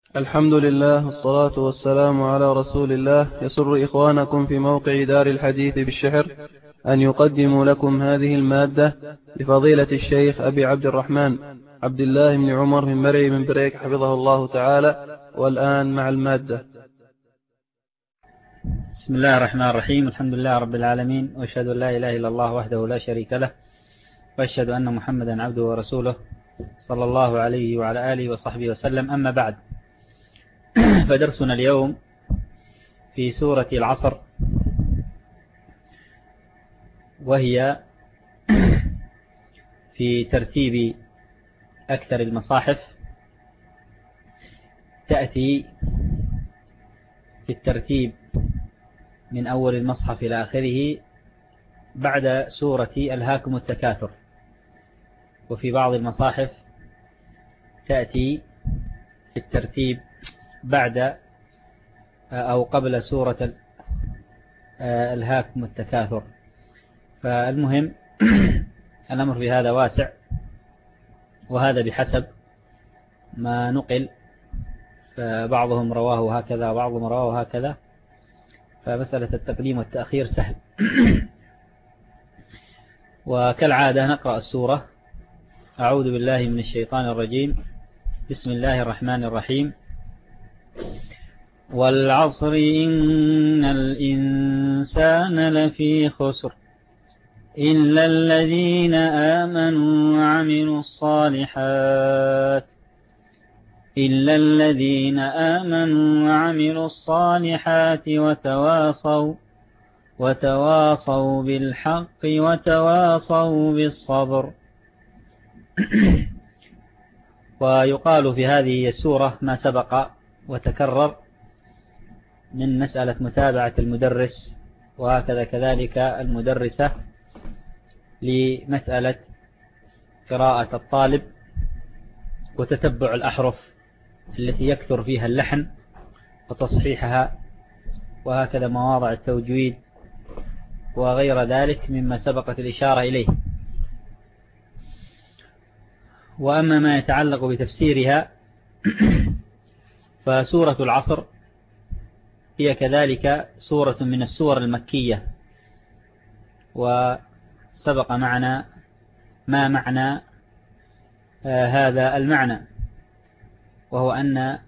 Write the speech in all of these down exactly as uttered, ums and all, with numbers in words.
الحمد لله والصلاة والسلام على رسول الله. يسر إخوانكم في موقع دار الحديث بالشحر أن يقدموا لكم هذه المادة لفضيلة الشيخ أبي عبد الرحمن عبد الله بن عمر من مرعي من بريك حفظه الله تعالى. والآن مع المادة. بسم الله الرحمن الرحيم. الحمد لله رب العالمين، وأشهد أن لا إله إلا الله وحده لا شريك له، وأشهد أن محمدا عبده ورسوله صلى الله عليه وعلى آله وصحبه وسلم. أما بعد، فدرسنا اليوم في سورة العصر، وهي في ترتيب أكثر المصاحف، تأتي في الترتيب من أول المصحف إلى آخره بعد سورة ألهاكم التكاثر، وفي بعض المصاحف تأتي في الترتيب بعد أو قبل سورة ألهاكم التكاثر. فالمهم الأمر في هذا واسع، وهذا بحسب ما نقل، فبعضهم رواه هكذا وبعضهم رواه هكذا، فمسألة التقديم والتأخير سهل. وكالعادة نقرأ السورة. أعوذ بالله من الشيطان الرجيم. بسم الله الرحمن الرحيم. والعصر إن الإنسان لفي خسر إلا الذين آمنوا وعملوا الصالحات إلا الذين آمنوا وعملوا الصالحات وتواصوا وتواصوا بالحق وتواصوا بالصبر. ويقال في هذه السورة ما سبق وتكرر من مسألة متابعة المدرس، وهكذا كذلك المدرسة لمسألة قراءة الطالب وتتبع الأحرف التي يكثر فيها اللحن وتصحيحها، وهكذا مواضع التوجويد وغير ذلك مما سبقت الإشارة إليه. وأما ما يتعلق بتفسيرها فسورة العصر هي كذلك سورة من السور المكية، وسبق معنا ما معنى آه هذا المعنى، وهو أن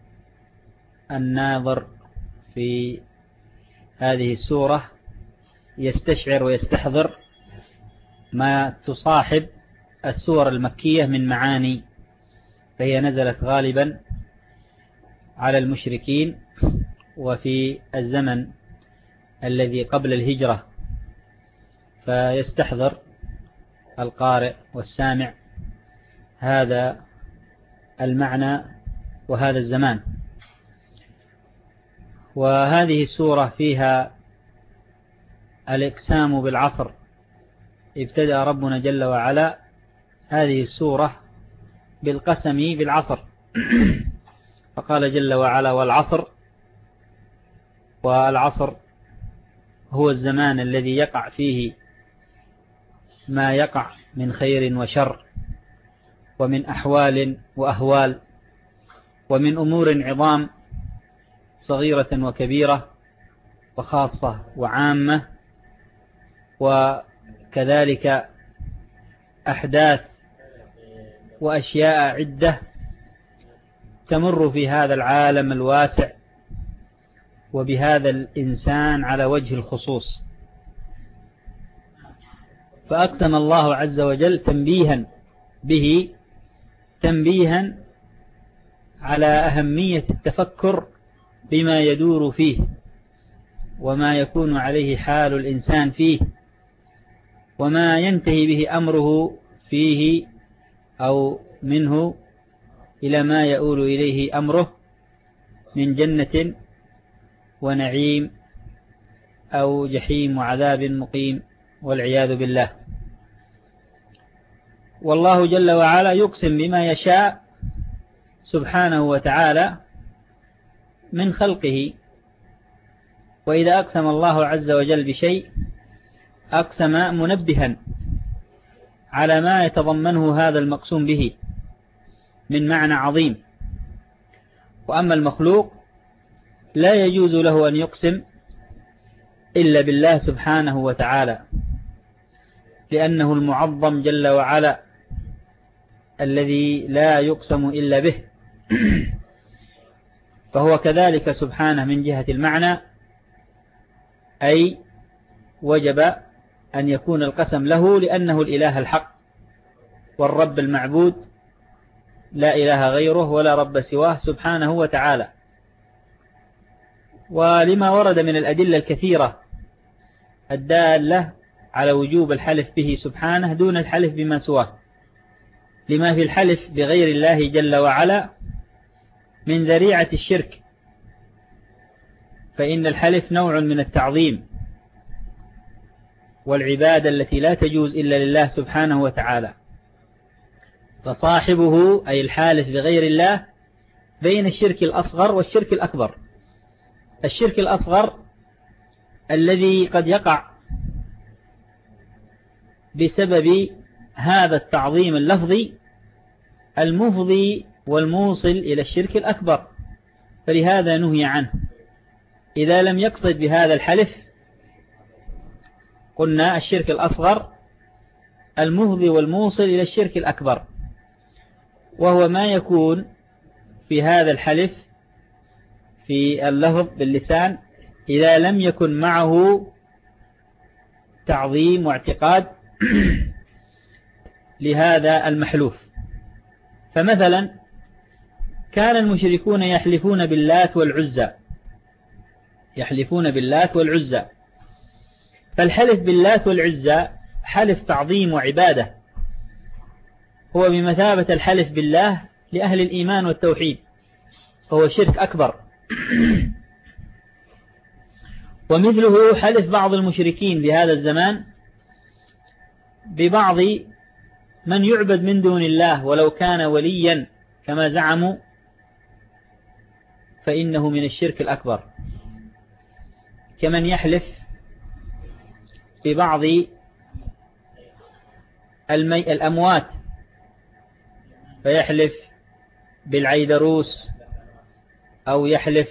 الناظر في هذه السورة يستشعر ويستحضر ما تصاحب السور المكية من معاني، فهي نزلت غالبا على المشركين وفي الزمن الذي قبل الهجرة، فيستحضر القارئ والسامع هذا المعنى وهذا الزمان. وهذه السورة فيها الإقسام بالعصر. ابتدأ ربنا جل وعلا هذه السورة بالقسم بالعصر، فقال جل وعلا والعصر. والعصر هو الزمان الذي يقع فيه ما يقع من خير وشر، ومن أحوال وأهوال، ومن أمور عظام صغيرة وكبيرة وخاصة وعامة، وكذلك أحداث وأشياء عدة تمر في هذا العالم الواسع وبهذا الإنسان على وجه الخصوص. فأقسم الله عز وجل تنبيها به، تنبيها على أهمية التفكر بما يدور فيه وما يكون عليه حال الإنسان فيه، وما ينتهي به أمره فيه أو منه إلى ما يؤول إليه أمره من جنة ونعيم أو جحيم وعذاب مقيم والعياذ بالله. والله جل وعلا يقسم بما يشاء سبحانه وتعالى من خلقه، وإذا أقسم الله عز وجل بشيء أقسم منبها على ما يتضمنه هذا المقسوم به من معنى عظيم. وأما المخلوق لا يجوز له أن يقسم إلا بالله سبحانه وتعالى، لأنه المعظم جل وعلا الذي لا يقسم إلا به. فهو كذلك سبحانه من جهة المعنى، أي وجب أن يكون القسم له لأنه الإله الحق والرب المعبود، لا إله غيره ولا رب سواه سبحانه وتعالى. ولما ورد من الأدلة الكثيرة الدالة على وجوب الحلف به سبحانه دون الحلف بما سواه، لما في الحلف بغير الله جل وعلا من ذريعة الشرك، فإن الحلف نوع من التعظيم والعبادة التي لا تجوز إلا لله سبحانه وتعالى. فصاحبه أي الحالف بغير الله بين الشرك الأصغر والشرك الأكبر. الشرك الأصغر الذي قد يقع بسبب هذا التعظيم اللفظي المفضي والموصل إلى الشرك الأكبر، فلهذا نهي عنه. إذا لم يقصد بهذا الحلف قلنا الشرك الأصغر المفضي والموصل إلى الشرك الأكبر، وهو ما يكون في هذا الحلف في اللفظ باللسان إذا لم يكن معه تعظيم واعتقاد لهذا المحلوف. فمثلا كان المشركون يحلفون باللات والعزى، يحلفون باللات والعزى، فالحلف باللات والعزى حلف تعظيم وعبادة، هو بمثابة الحلف بالله لأهل الإيمان والتوحيد، فهو شرك أكبر. ومثله حلف بعض المشركين في هذا الزمان ببعض من يعبد من دون الله ولو كان وليا كما زعموا، فإنه من الشرك الأكبر، كمن يحلف ببعض المي الأموات، فيحلف بالعيدروس أو يحلف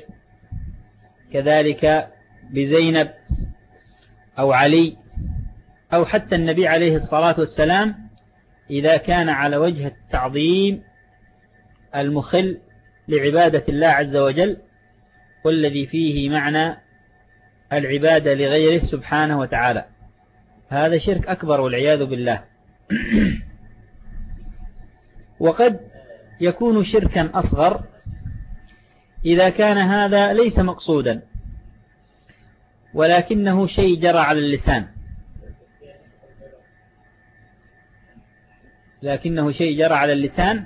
كذلك بزينب أو علي أو حتى النبي عليه الصلاة والسلام، إذا كان على وجه التعظيم المخل لعبادة الله عز وجل، والذي فيه معنى العبادة لغيره سبحانه وتعالى، هذا شرك أكبر والعياذ بالله. وقد يكون شركا أصغر إذا كان هذا ليس مقصودا ولكنه شيء جرى على اللسان، لكنه شيء جرى على اللسان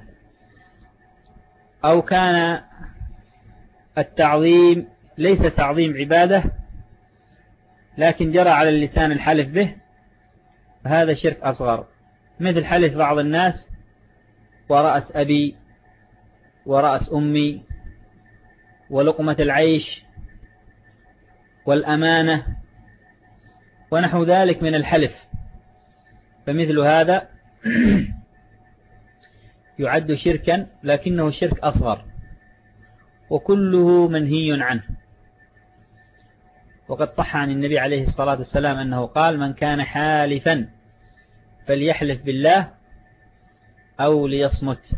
أو كان التعظيم ليس تعظيم عبادة لكن جرى على اللسان الحلف به، فهذا شرك أصغر، مثل حلف بعض الناس ورأس أبي ورأس أمي ولقمة العيش والأمانة ونحو ذلك من الحلف، فمثل هذا يعد شركا لكنه شرك أصغر، وكله منهي عنه. وقد صح عن النبي عليه الصلاة والسلام أنه قال: من كان حالفا فليحلف بالله أو ليصمت.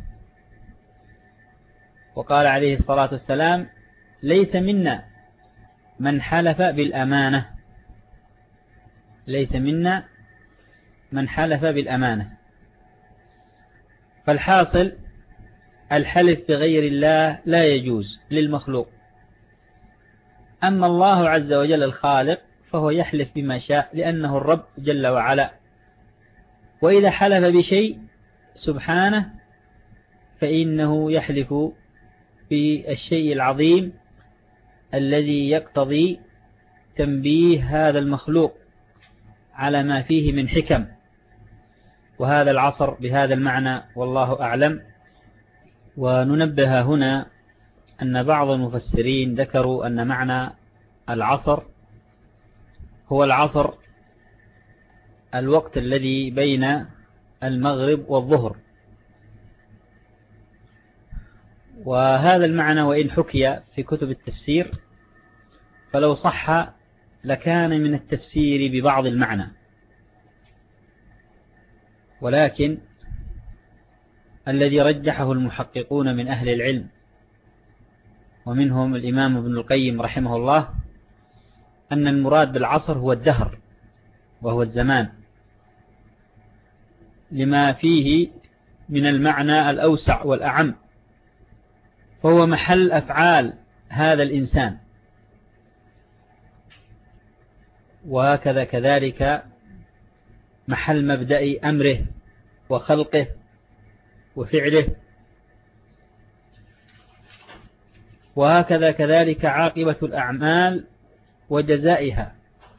وقال عليه الصلاة والسلام: ليس منا من حلف بالأمانة، ليس منا من حلف بالأمانة. فالحاصل الحلف بغير الله لا يجوز للمخلوق. أما الله عز وجل الخالق فهو يحلف بما شاء لأنه الرب جل وعلا، وإذا حلف بشيء سبحانه فإنه يحلف بالشيء العظيم الذي يقتضي تنبيه هذا المخلوق على ما فيه من حكم. وهذا العصر بهذا المعنى والله أعلم. وننبه هنا أن بعض المفسرين ذكروا أن معنى العصر هو العصر الوقت الذي بين المغرب والظهر، وهذا المعنى وإن حكي في كتب التفسير فلو صح لكان من التفسير ببعض المعنى، ولكن الذي رجحه المحققون من أهل العلم ومنهم الإمام ابن القيم رحمه الله أن المراد بالعصر هو الدهر وهو الزمان، لما فيه من المعنى الأوسع والأعم، فهو محل أفعال هذا الإنسان، وهكذا كذلك محل مبدأ أمره وخلقه وفعله، وهكذا كذلك عاقبة الأعمال وجزائها،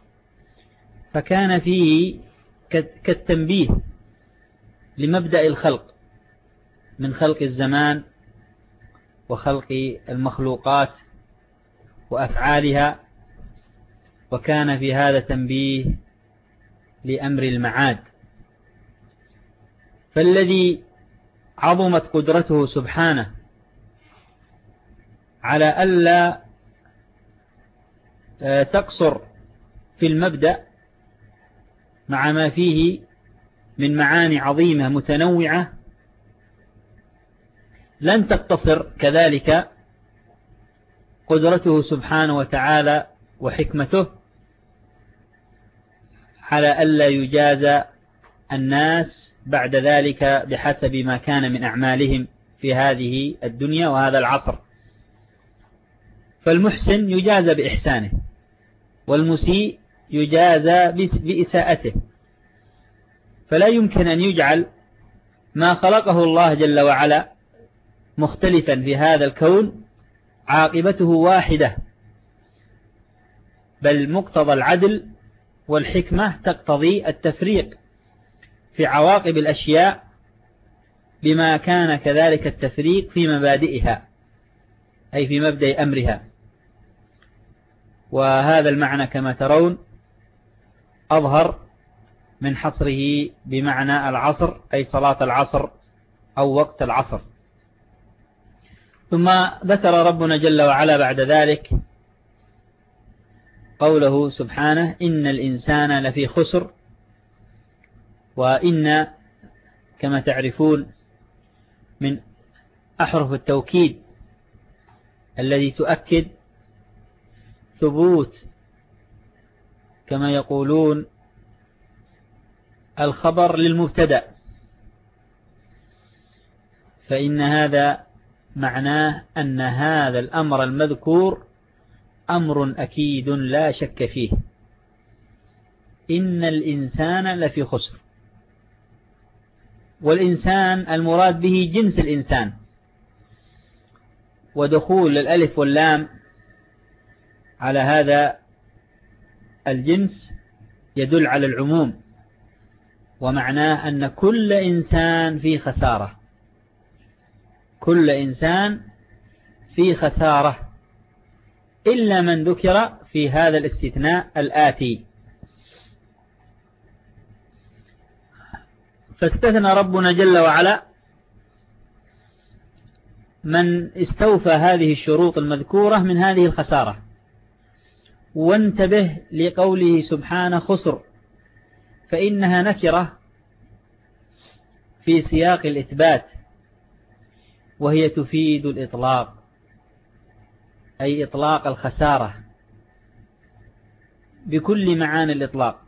فكان فيه كالتنبيه لمبدأ الخلق من خلق الزمان وخلق المخلوقات وأفعالها، وكان في هذا تنبيه لأمر المعاد. فالذي عظمت قدرته سبحانه على ألا تقصر في المبدأ مع ما فيه من معاني عظيمة متنوعة، لن تقتصر كذلك قدرته سبحانه وتعالى وحكمته على ألا يجازى الناس بعد ذلك بحسب ما كان من أعمالهم في هذه الدنيا وهذا العصر. فالمحسن يجازى بإحسانه، والمسيء يجازى بإساءته، فلا يمكن أن يجعل ما خلقه الله جل وعلا مختلفا في هذا الكون عاقبته واحدة، بل مقتضى العدل والحكمة تقتضي التفريق في عواقب الأشياء بما كان كذلك التفريق في مبادئها، أي في مبدأ أمرها. وهذا المعنى كما ترون أظهر من حصره بمعنى العصر، أي صلاة العصر أو وقت العصر. ثم ذكر ربنا جل وعلا بعد ذلك قوله سبحانه: إن الإنسان لفي خسر. وإن كما تعرفون من أحرف التوكيد الذي تؤكد ثبوت كما يقولون الخبر للمبتدأ، فإن هذا معناه أن هذا الأمر المذكور أمر أكيد لا شك فيه. إن الإنسان لفي خسر، والإنسان المراد به جنس الإنسان، ودخول الألف واللام على هذا الجنس يدل على العموم، ومعناه أن كل إنسان في خسارة، كل إنسان في خسارة إلا من ذكر في هذا الاستثناء الآتي. فاستثنى ربنا جل وعلا من استوفى هذه الشروط المذكورة من هذه الخسارة. وانتبه لقوله سبحانه خسر، فإنها نكرة في سياق الإثبات، وهي تفيد الإطلاق، أي إطلاق الخسارة بكل معاني الإطلاق،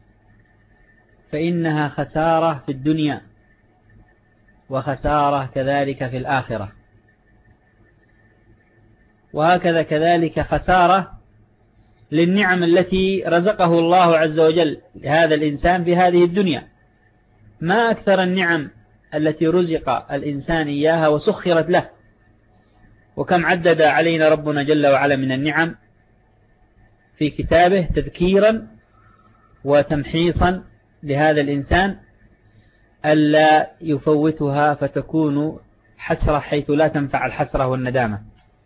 فإنها خسارة في الدنيا وخسارة كذلك في الآخرة، وهكذا كذلك خسارة للنعم التي رزقه الله عز وجل لهذا الإنسان في هذه الدنيا. ما أكثر النعم التي رزق الإنسان إياها وسخرت له، وكم عدد علينا ربنا جل وعلا من النعم في كتابه تذكيرا وتمحيصا لهذا الإنسان ألا يفوتها فتكون حسرة حيث لا تنفع الحسرة والندامة.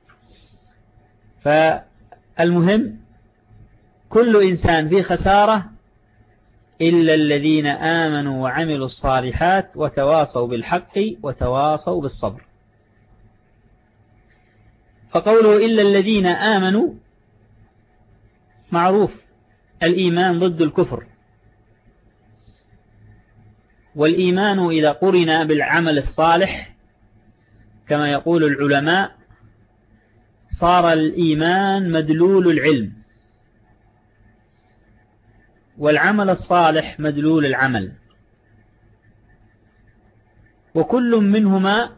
فالمهم كل إنسان في خسارة إلا الذين آمنوا وعملوا الصالحات وتواصوا بالحق وتواصوا بالصبر. فقوله إلا الذين آمنوا معروف، الإيمان ضد الكفر، والإيمان إذا قرن بالعمل الصالح كما يقول العلماء صار الإيمان مدلول العلم، والعمل الصالح مدلول العمل، وكل منهما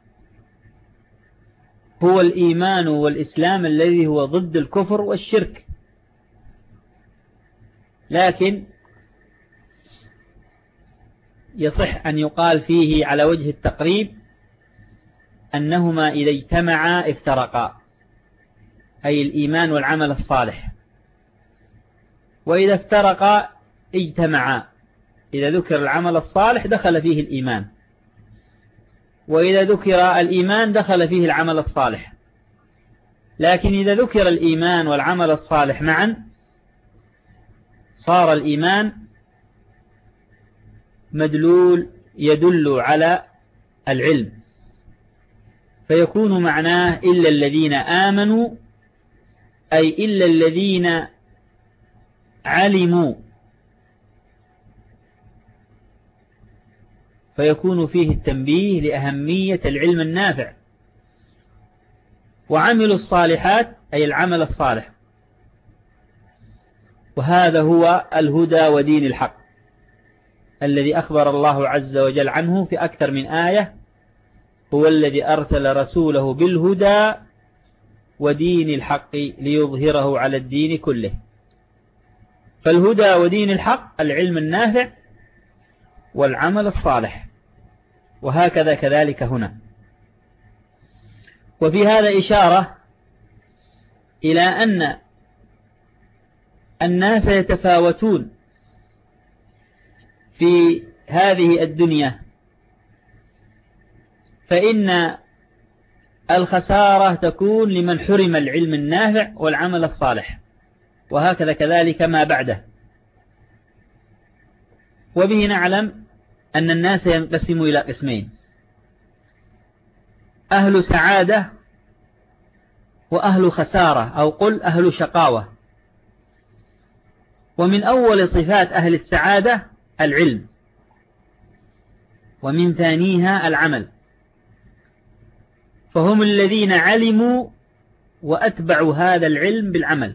هو الإيمان والإسلام الذي هو ضد الكفر والشرك. لكن يصح أن يقال فيه على وجه التقريب أنهما إذا اجتمعا افترقا، أي الإيمان والعمل الصالح، وإذا افترقا اجتمعا. إذا ذكر العمل الصالح دخل فيه الإيمان، وإذا ذكر الإيمان دخل فيه العمل الصالح. لكن إذا ذكر الإيمان والعمل الصالح معا صار الإيمان مدلول يدل على العلم، فيكون معناه إلا الذين آمنوا، أي إلا الذين علموا، فيكون فيه التنبيه لأهمية العلم النافع، وعملوا الصالحات أي العمل الصالح. وهذا هو الهدى ودين الحق الذي أخبر الله عز وجل عنه في أكثر من آية، هو الذي أرسل رسوله بالهدى ودين الحق ليظهره على الدين كله. فالهدى ودين الحق العلم النافع والعمل الصالح، وهكذا كذلك هنا. وفي هذا إشارة إلى أن الناس يتفاوتون في هذه الدنيا، فإن الخسارة تكون لمن حرم العلم النافع والعمل الصالح، وهكذا كذلك ما بعده. وبه نعلم أن الناس ينقسموا إلى قسمين: أهل سعادة وأهل خسارة، أو قل أهل شقاوة. ومن أول صفات أهل السعادة العلم، ومن ثانيها العمل، فهم الذين علموا وأتبعوا هذا العلم بالعمل.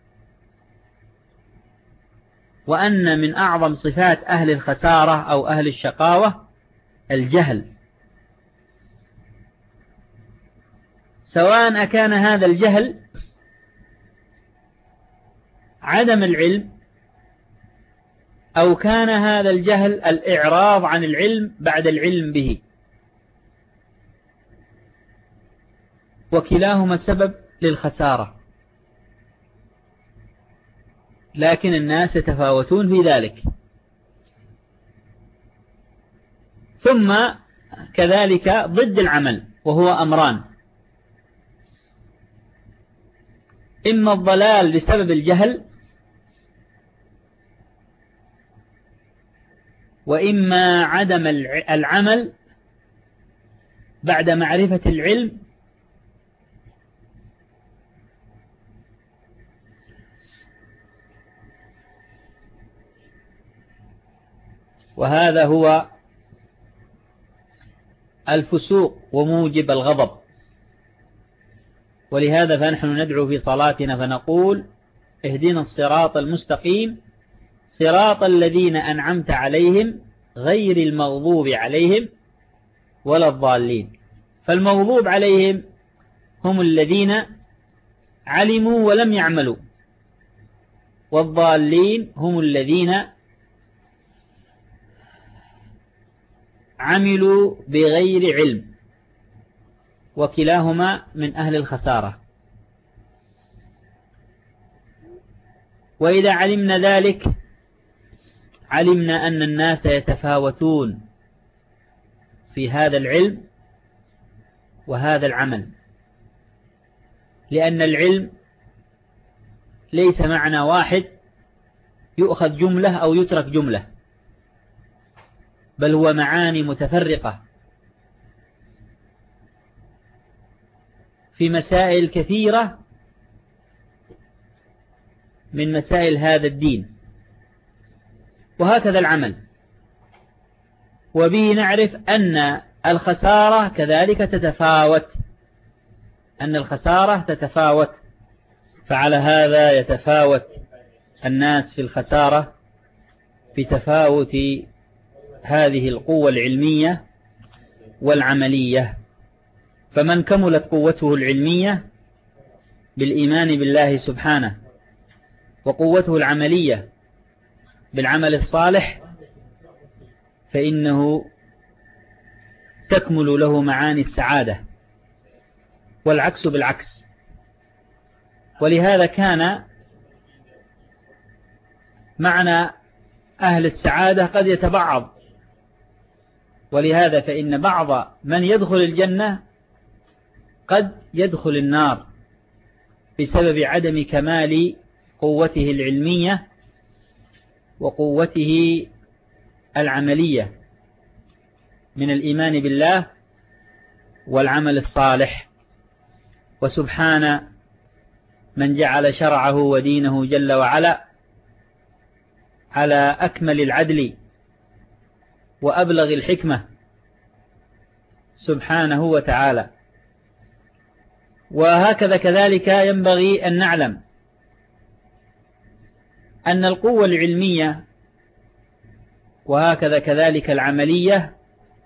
وأن من أعظم صفات أهل الخسارة أو أهل الشقاوة الجهل، سواء أكان هذا الجهل عدم العلم، أو كان هذا الجهل الإعراض عن العلم بعد العلم به، وكلاهما سبب للخسارة. لكن الناس يتفاوتون في ذلك. ثم كذلك ضد العمل، وهو أمران: إما الضلال بسبب الجهل، وإما عدم العمل بعد معرفة العلم. وهذا هو الفسوق وموجب الغضب. ولهذا فنحن ندعو في صلاتنا فنقول: اهدنا الصراط المستقيم صراط الذين أنعمت عليهم غير المغضوب عليهم ولا الضالين. فالمغضوب عليهم هم الذين علموا ولم يعملوا، والضالين هم الذين عملوا بغير علم، وكلاهما من أهل الخسارة. وإذا علمنا ذلك علمنا أن الناس يتفاوتون في هذا العلم وهذا العمل، لأن العلم ليس معنى واحد يؤخذ جملة أو يترك جملة، بل هو معاني متفرقة. في مسائل كثيرة من مسائل هذا الدين، وهكذا العمل. وبه نعرف أن الخسارة كذلك تتفاوت، أن الخسارة تتفاوت، فعلى هذا يتفاوت الناس في الخسارة بتفاوت هذه القوة العلمية والعملية. فمن كملت قوته العلمية بالإيمان بالله سبحانه، وقوته العملية بالعمل الصالح، فإنه تكمل له معاني السعادة، والعكس بالعكس. ولهذا كان معنى أهل السعادة قد يتبعض، ولهذا فإن بعض من يدخل الجنة قد يدخل النار بسبب عدم كمال قوته العلمية وقوته العملية من الإيمان بالله والعمل الصالح. وسبحان من جعل شرعه ودينه جل وعلا على أكمل العدل وأبلغ الحكمة سبحانه وتعالى. وهكذا كذلك ينبغي أن نعلم أن القوة العلمية وهكذا كذلك العملية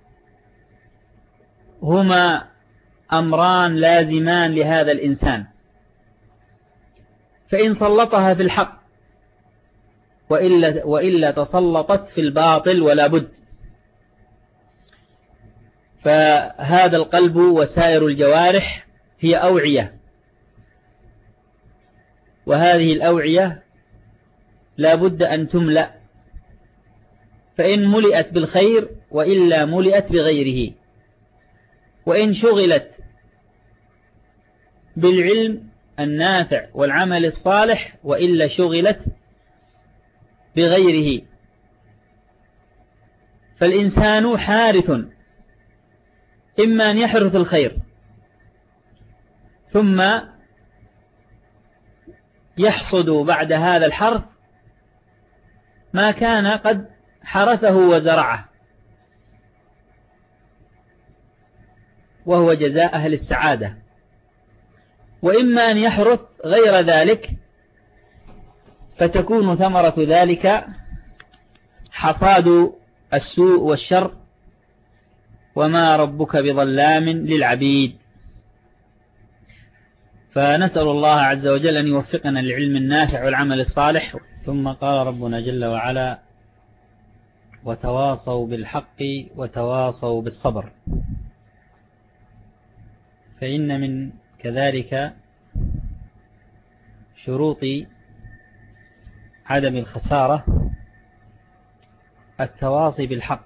هما أمران لازمان لهذا الإنسان، فإن سلطها في الحق وإلا, وإلا تسلطت في الباطل ولا بد. فهذا القلب وسائر الجوارح هي أوعية، وهذه الأوعية لا بد أن تملأ، فإن ملئت بالخير وإلا ملئت بغيره، وإن شغلت بالعلم النافع والعمل الصالح وإلا شغلت بغيره. فالإنسان حارث، إما أن يحرث الخير ثم يحصد بعد هذا الحرث ما كان قد حرثه وزرعه، وهو جزاء أهل السعادة، وإما أن يحرث غير ذلك فتكون ثمرة ذلك حصاد السوء والشر، وما ربك بظلام للعبيد. فنسأل الله عز وجل أن يوفقنا للعلم النافع والعمل الصالح. ثم قال ربنا جل وعلا: وتواصوا بالحق وتواصوا بالصبر. فإن من كذلك شروط عدم الخسارة التواصي بالحق،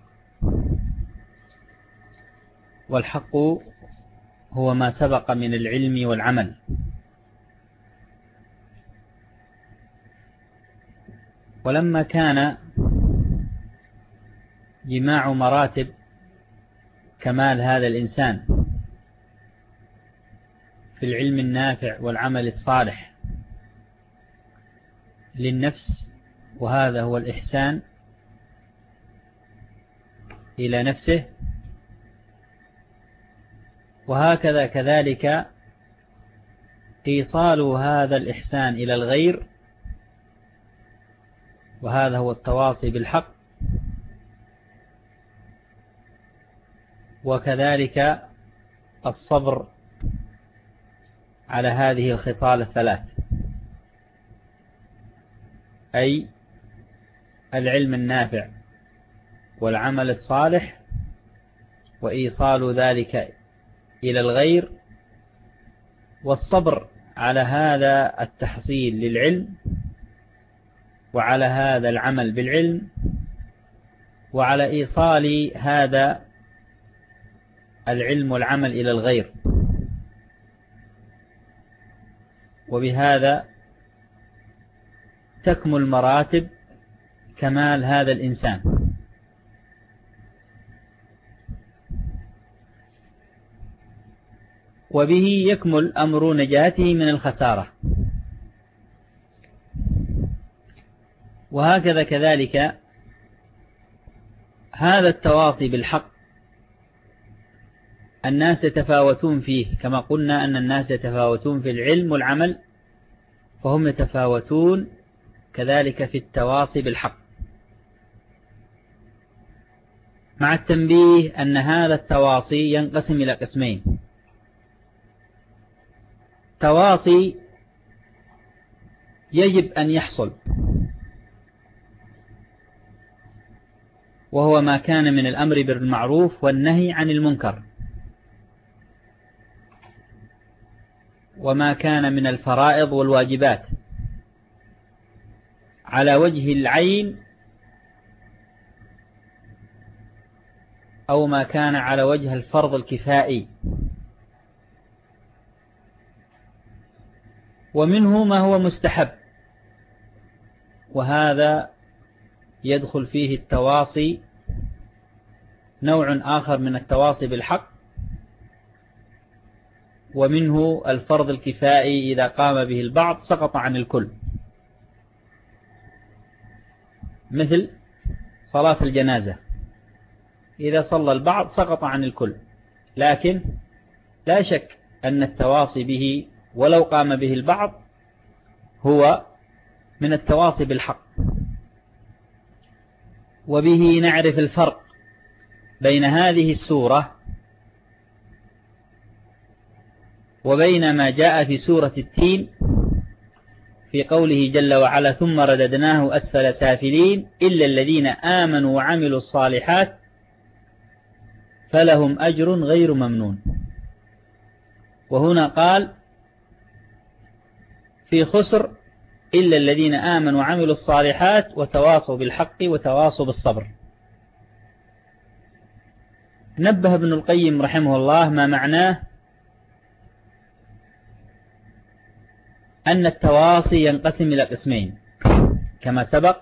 والحق هو ما سبق من العلم والعمل. ولما كان جماع مراتب كمال هذا الإنسان في العلم النافع والعمل الصالح للنفس، وهذا هو الإحسان إلى نفسه، وهكذا كذلك إيصال هذا الإحسان إلى الغير، وهذا هو التواصي بالحق، وكذلك الصبر على هذه الخصال الثلاث، أي العلم النافع والعمل الصالح وإيصال ذلك إلى الغير، والصبر على هذا التحصيل للعلم وعلى هذا العمل بالعلم وعلى إيصال هذا العلم والعمل إلى الغير. وبهذا تكمل مراتب كمال هذا الإنسان. وبه يكمل أمر نجاته من الخسارة. وهكذا كذلك هذا التواصي بالحق الناس يتفاوتون فيه، كما قلنا أن الناس يتفاوتون في العلم والعمل، فهم يتفاوتون كذلك في التواصي بالحق، مع التنبيه أن هذا التواصي ينقسم إلى قسمين: تواصي يجب أن يحصل، وهو ما كان من الأمر بالمعروف والنهي عن المنكر، وما كان من الفرائض والواجبات على وجه العين أو ما كان على وجه الفرض الكفائي، ومنه ما هو مستحب، وهذا يدخل فيه التواصي نوع آخر من التواصي بالحق، ومنه الفرض الكفائي إذا قام به البعض سقط عن الكل، مثل صلاة الجنازة، إذا صلى البعض سقط عن الكل، لكن لا شك أن التواصي به ولو قام به البعض هو من التواصي بالحق. وبه نعرف الفرق بين هذه السورة وبين ما جاء في سورة التين في قوله جل وعلا: ثم رددناه أسفل سافلين إلا الذين آمنوا وعملوا الصالحات فلهم أجر غير ممنون. وهنا قال في خسر إلا الذين آمنوا وعملوا الصالحات وتواصوا بالحق وتواصوا بالصبر. نبه ابن القيم رحمه الله ما معناه أن التواصي ينقسم إلى قسمين كما سبق،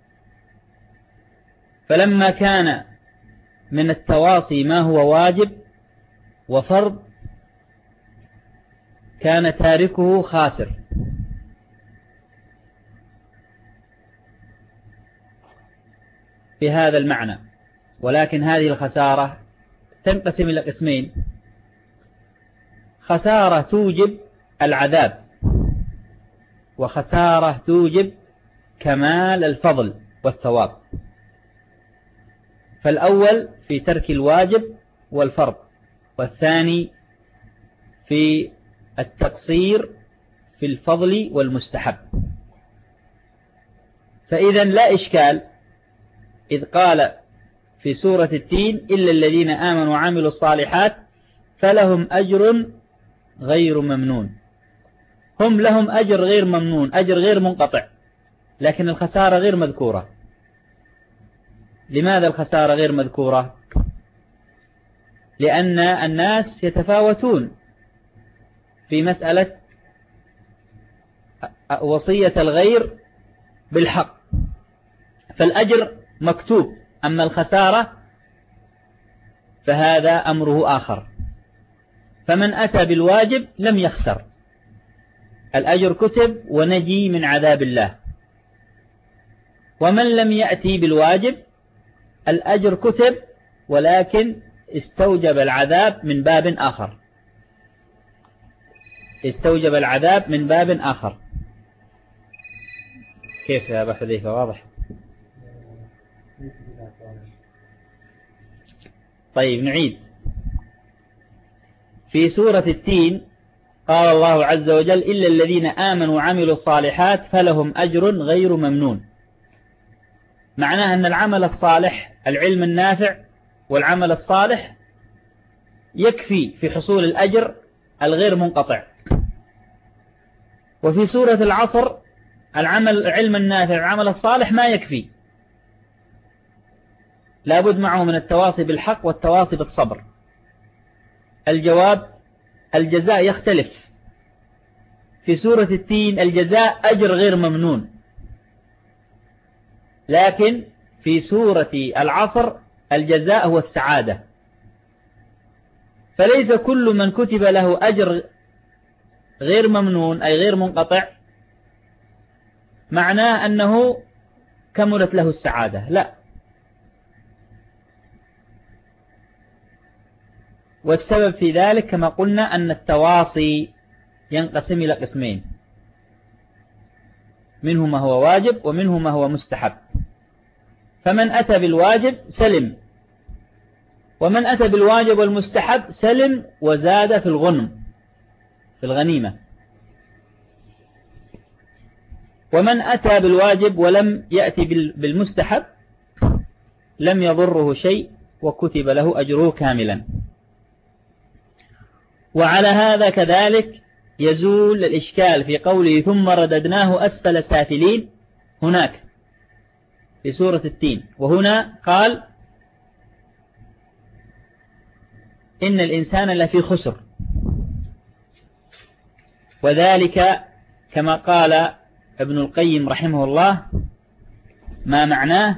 فلما كان من التواصي ما هو واجب وفرض كان تاركه خاسر، في هذا المعنى. ولكن هذه الخسارة تنقسم إلى قسمين: خسارة توجب العذاب، وخسارة توجب كمال الفضل والثواب. فالأول في ترك الواجب والفرض، والثاني في التقصير في الفضل والمستحب. فإذا لا إشكال إذ قال في سورة التين إلا الذين آمنوا وعملوا الصالحات فلهم أجر غير ممنون. هم لهم أجر غير ممنون، أجر غير منقطع، لكن الخسارة غير مذكورة. لماذا الخسارة غير مذكورة؟ لأن الناس يتفاوتون في مسألة وصية الغير بالحق، فالأجر مكتوب، أما الخسارة فهذا أمره آخر. فمن أتى بالواجب لم يخسر، الأجر كتب ونجي من عذاب الله. ومن لم يأتي بالواجب الأجر كتب ولكن استوجب العذاب من باب آخر، استوجب العذاب من باب آخر. كيف يا أبا حذيفة؟ واضح؟ طيب نعيد. في سورة التين قال الله عز وجل إلا الذين آمنوا وعملوا الصالحات فلهم أجر غير ممنون. معناه أن العمل الصالح، العلم النافع والعمل الصالح يكفي في حصول الأجر الغير منقطع. وفي سورة العصر العمل العلم النافع والعمل الصالح ما يكفي، لابد معه من التواصي بالحق والتواصي بالصبر. الجواب الجزاء يختلف. في سورة التين الجزاء أجر غير ممنون، لكن في سورة العصر الجزاء هو السعادة. فليس كل من كتب له أجر غير ممنون أي غير منقطع معناه أنه كملت له السعادة، لا. والسبب في ذلك كما قلنا أن التواصي ينقسم إلى قسمين، منه ما هو واجب ومنه ما هو مستحب. فمن أتى بالواجب سلم، ومن أتى بالواجب والمستحب سلم وزاد في الغنم في الغنيمة. ومن أتى بالواجب ولم يأتي بالمستحب لم يضره شيء وكتب له أجره كاملا. وعلى هذا كذلك يزول الإشكال في قوله ثم رددناه أسفل سافلين هناك في سورة التين. وهنا قال إن الإنسان لفي خسر، وذلك كما قال ابن القيم رحمه الله ما معناه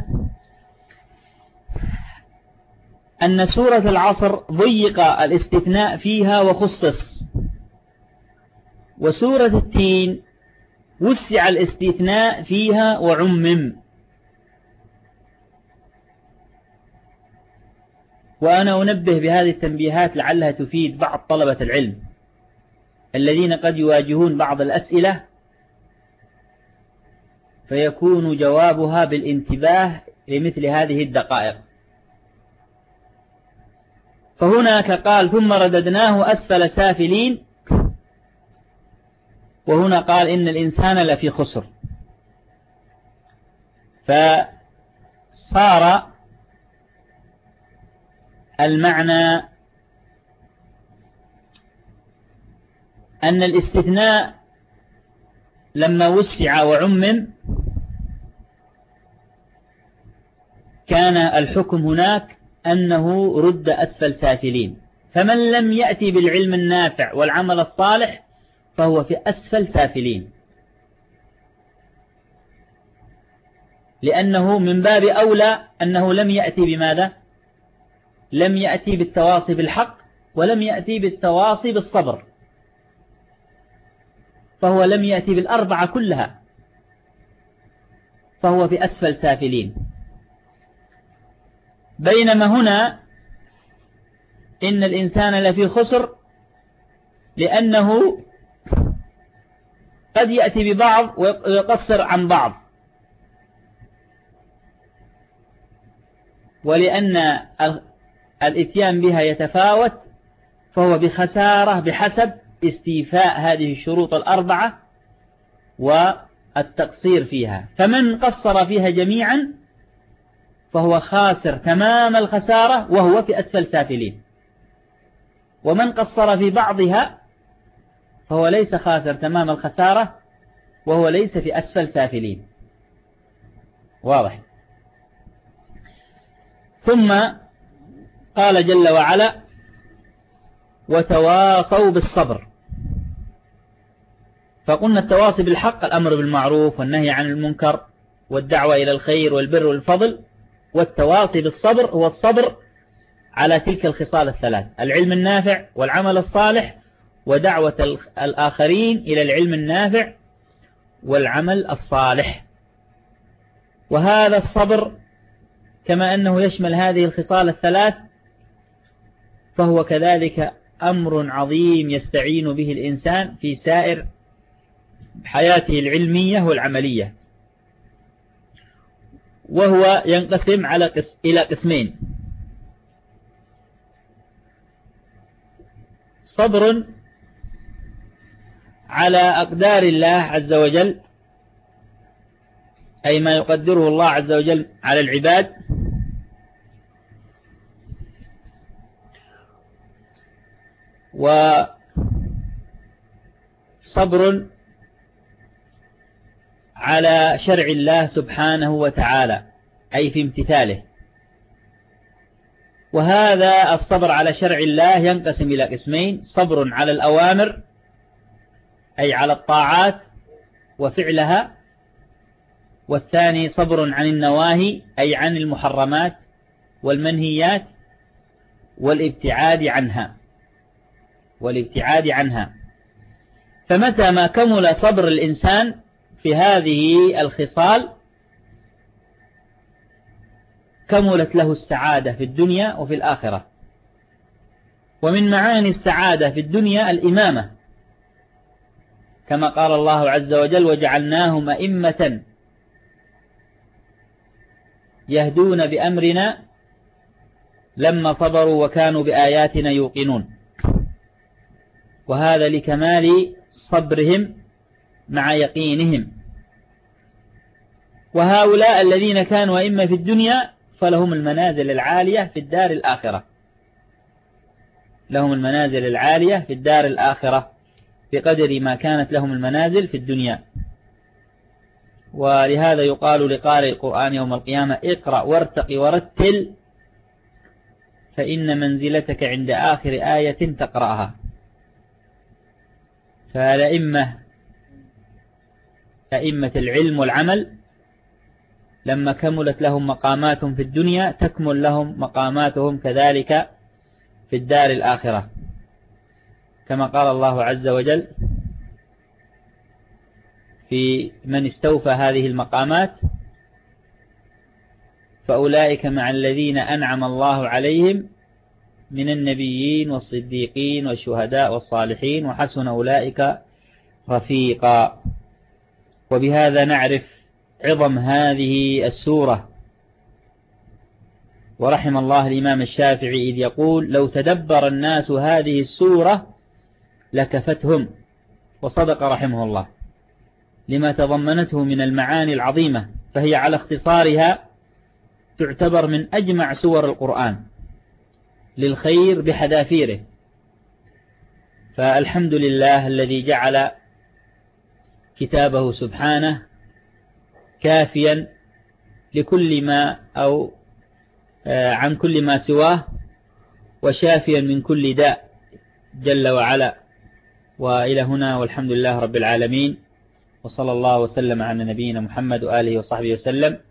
أن سورة العصر ضيق الاستثناء فيها وخصص، وسورة التين وسع الاستثناء فيها وعمم. وأنا أنبه بهذه التنبيهات لعلها تفيد بعض طلبة العلم الذين قد يواجهون بعض الأسئلة فيكون جوابها بالانتباه لمثل هذه الدقائق. فهناك قال ثم رددناه أسفل سافلين، وهنا قال إن الإنسان لفي خسر، فصار المعنى أن الاستثناء لما وسع وعمم كان الحكم هناك أنه رد أسفل سافلين. فمن لم يأتي بالعلم النافع والعمل الصالح فهو في أسفل سافلين، لأنه من باب أولى أنه لم يأتي بماذا؟ لم يأتي بالتواصي بالحق ولم يأتي بالتواصي بالصبر، فهو لم يأتي بالأربعة كلها، فهو في أسفل سافلين. بينما هنا إن الإنسان لفي خسر لأنه قد يأتي ببعض ويقصر عن بعض، ولأن الاتيان بها يتفاوت فهو بخسارة بحسب استيفاء هذه الشروط الأربعة والتقصير فيها. فمن قصر فيها جميعا فهو خاسر تمام الخسارة وهو في أسفل سافلين، ومن قصر في بعضها فهو ليس خاسر تمام الخسارة وهو ليس في أسفل سافلين. واضح؟ ثم قال جل وعلا وتواصوا بالصبر. فقلنا التواصي بالحق الأمر بالمعروف والنهي عن المنكر والدعوة إلى الخير والبر والفضل، والتواصي بالصبر هو الصبر على تلك الخصال الثلاث: العلم النافع والعمل الصالح ودعوة الآخرين إلى العلم النافع والعمل الصالح. وهذا الصبر كما أنه يشمل هذه الخصال الثلاث فهو كذلك أمر عظيم يستعين به الإنسان في سائر حياته العلمية والعملية، وهو ينقسم على قس... إلى قسمين: صبر على أقدار الله عز وجل، أي ما يقدره الله عز وجل على العباد، وصبر على شرع الله سبحانه وتعالى أي في امتثاله. وهذا الصبر على شرع الله ينقسم إلى قسمين: صبر على الأوامر أي على الطاعات وفعلها، والثاني صبر عن النواهي أي عن المحرمات والمنهيات والابتعاد عنها. والابتعاد عنها. فمتى ما كمل صبر الإنسان في هذه الخصال كملت له السعادة في الدنيا وفي الآخرة. ومن معاني السعادة في الدنيا الإمامة، كما قال الله عز وجل: وجعلناهم أئمة يهدون بأمرنا لما صبروا وكانوا بآياتنا يوقنون. وهذا لكمال صبرهم مع يقينهم. وهؤلاء الذين كانوا أئمة في الدنيا فلهم المنازل العالية في الدار الآخرة، لهم المنازل العالية في الدار الآخرة بقدر ما كانت لهم المنازل في الدنيا. ولهذا يقال لقارئ القرآن يوم القيامة: اقرأ وارتق ورتل فإن منزلتك عند آخر آية تقرأها. فالأئمة أئمة العلم والعمل لما كملت لهم مقاماتهم في الدنيا تكمل لهم مقاماتهم كذلك في الدار الآخرة، كما قال الله عز وجل في من استوفى هذه المقامات: فأولئك مع الذين أنعم الله عليهم من النبيين والصديقين والشهداء والصالحين وحسن أولئك رفيقا. وبهذا نعرف عظم هذه السورة. ورحم الله الإمام الشافعي إذ يقول: لو تدبر الناس هذه السورة لكفتهم. وصدق رحمه الله لما تضمنته من المعاني العظيمة، فهي على اختصارها تعتبر من أجمع سور القرآن للخير بحذافيره. فالحمد لله الذي جعل كتابه سبحانه كافيا لكل ما أو عن كل ما سواه، وشافيا من كل داء جل وعلا. وإلى هنا، والحمد لله رب العالمين، وصلى الله وسلم على نبينا محمد وآله وصحبه وسلم.